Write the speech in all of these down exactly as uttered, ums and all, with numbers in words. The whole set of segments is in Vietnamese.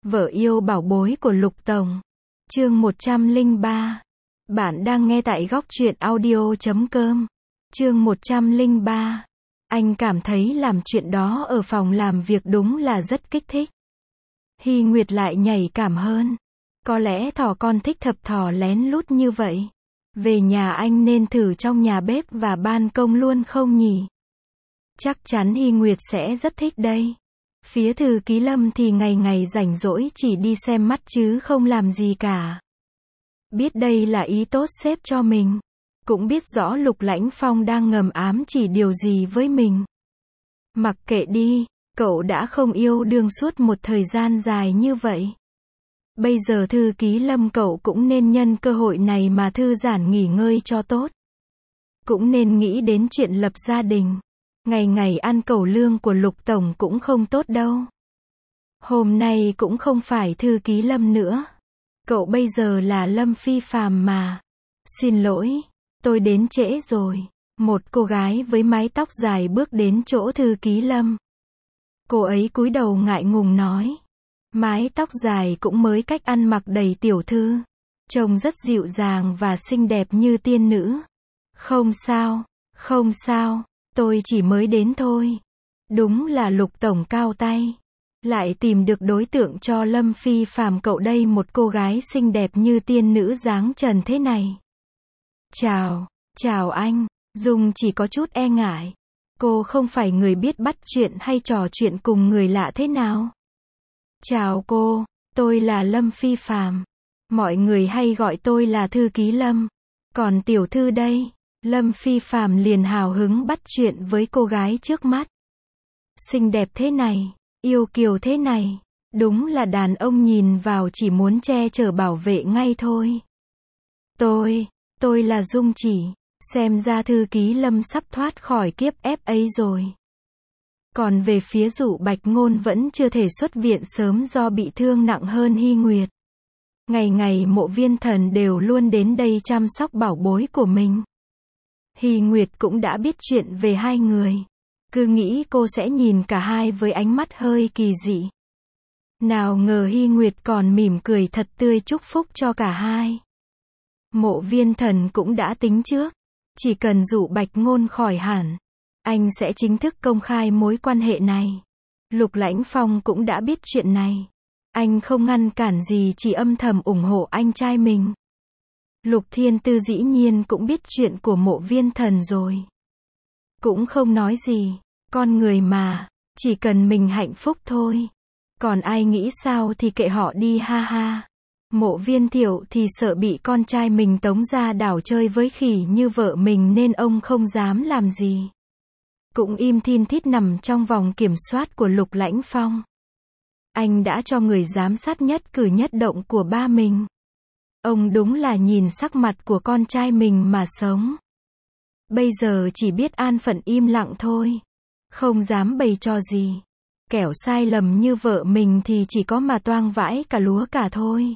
Vợ yêu bảo bối của Lục Tổng. Chương một trăm lẻ ba. Bạn đang nghe tại góc truyện audio chấm com. Chương một trăm lẻ ba. Anh cảm thấy làm chuyện đó ở phòng làm việc đúng là rất kích thích. Hy Nguyệt lại nhạy cảm hơn. Có lẽ thỏ con thích thập thỏ lén lút như vậy. Về nhà anh nên thử trong nhà bếp và ban công luôn không nhỉ? Chắc chắn Hy Nguyệt sẽ rất thích đây. Phía Thư Ký Lâm thì ngày ngày rảnh rỗi chỉ đi xem mắt chứ không làm gì cả. Biết đây là ý tốt xếp cho mình. Cũng biết rõ Lục Lãnh Phong đang ngầm ám chỉ điều gì với mình. Mặc kệ đi, cậu đã không yêu đương suốt một thời gian dài như vậy. Bây giờ Thư Ký Lâm cậu cũng nên nhân cơ hội này mà thư giãn nghỉ ngơi cho tốt. Cũng nên nghĩ đến chuyện lập gia đình. Ngày ngày ăn cẩu lương của Lục Tổng cũng không tốt đâu. Hôm nay cũng không phải Thư Ký Lâm nữa. Cậu bây giờ là Lâm Phi Phàm mà. Xin lỗi, tôi đến trễ rồi. Một cô gái với mái tóc dài bước đến chỗ Thư Ký Lâm. Cô ấy cúi đầu ngại ngùng nói. Mái tóc dài cũng mới cách ăn mặc đầy tiểu thư. Trông rất dịu dàng và xinh đẹp như tiên nữ. Không sao, không sao. Tôi chỉ mới đến thôi. Đúng là Lục Tổng cao tay. Lại tìm được đối tượng cho Lâm Phi Phàm cậu đây, một cô gái xinh đẹp như tiên nữ dáng trần thế này. Chào, chào anh. Dung chỉ có chút e ngại. Cô không phải người biết bắt chuyện hay trò chuyện cùng người lạ thế nào. Chào cô, tôi là Lâm Phi Phàm. Mọi người hay gọi tôi là Thư Ký Lâm. Còn tiểu thư đây? Lâm Phi Phàm liền hào hứng bắt chuyện với cô gái trước mắt. Xinh đẹp thế này, yêu kiều thế này, đúng là đàn ông nhìn vào chỉ muốn che chở bảo vệ ngay thôi. Tôi, tôi là Dung Chỉ, xem ra Thư Ký Lâm sắp thoát khỏi kiếp ép ấy rồi. Còn về phía Dụ Bạch Ngôn vẫn chưa thể xuất viện sớm do bị thương nặng hơn Hy Nguyệt. Ngày ngày Mộ Viên Thần đều luôn đến đây chăm sóc bảo bối của mình. Hy Nguyệt cũng đã biết chuyện về hai người. Cứ nghĩ cô sẽ nhìn cả hai với ánh mắt hơi kỳ dị. Nào ngờ Hy Nguyệt còn mỉm cười thật tươi chúc phúc cho cả hai. Mộ Viên Thần cũng đã tính trước. Chỉ cần Dụ Bạch Ngôn khỏi hẳn, anh sẽ chính thức công khai mối quan hệ này. Lục Lãnh Phong cũng đã biết chuyện này. Anh không ngăn cản gì, chỉ âm thầm ủng hộ anh trai mình. Lục Thiên Tư dĩ nhiên cũng biết chuyện của Mộ Viên Thần rồi. Cũng không nói gì. Con người mà, chỉ cần mình hạnh phúc thôi. Còn ai nghĩ sao thì kệ họ đi ha ha. Mộ Viên Thiệu thì sợ bị con trai mình tống ra đảo chơi với khỉ như vợ mình nên ông không dám làm gì. Cũng im thin thít nằm trong vòng kiểm soát của Lục Lãnh Phong. Anh đã cho người giám sát nhất cử nhất động của ba mình. Ông đúng là nhìn sắc mặt của con trai mình mà sống. Bây giờ chỉ biết an phận im lặng thôi. Không dám bày trò gì. Kẻo sai lầm như vợ mình thì chỉ có mà toang vãi cả lúa cả thôi.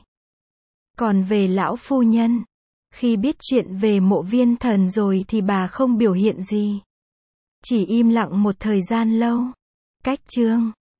Còn về lão phu nhân, khi biết chuyện về Mộ Viên Thần rồi thì bà không biểu hiện gì. Chỉ im lặng một thời gian lâu. Cách chương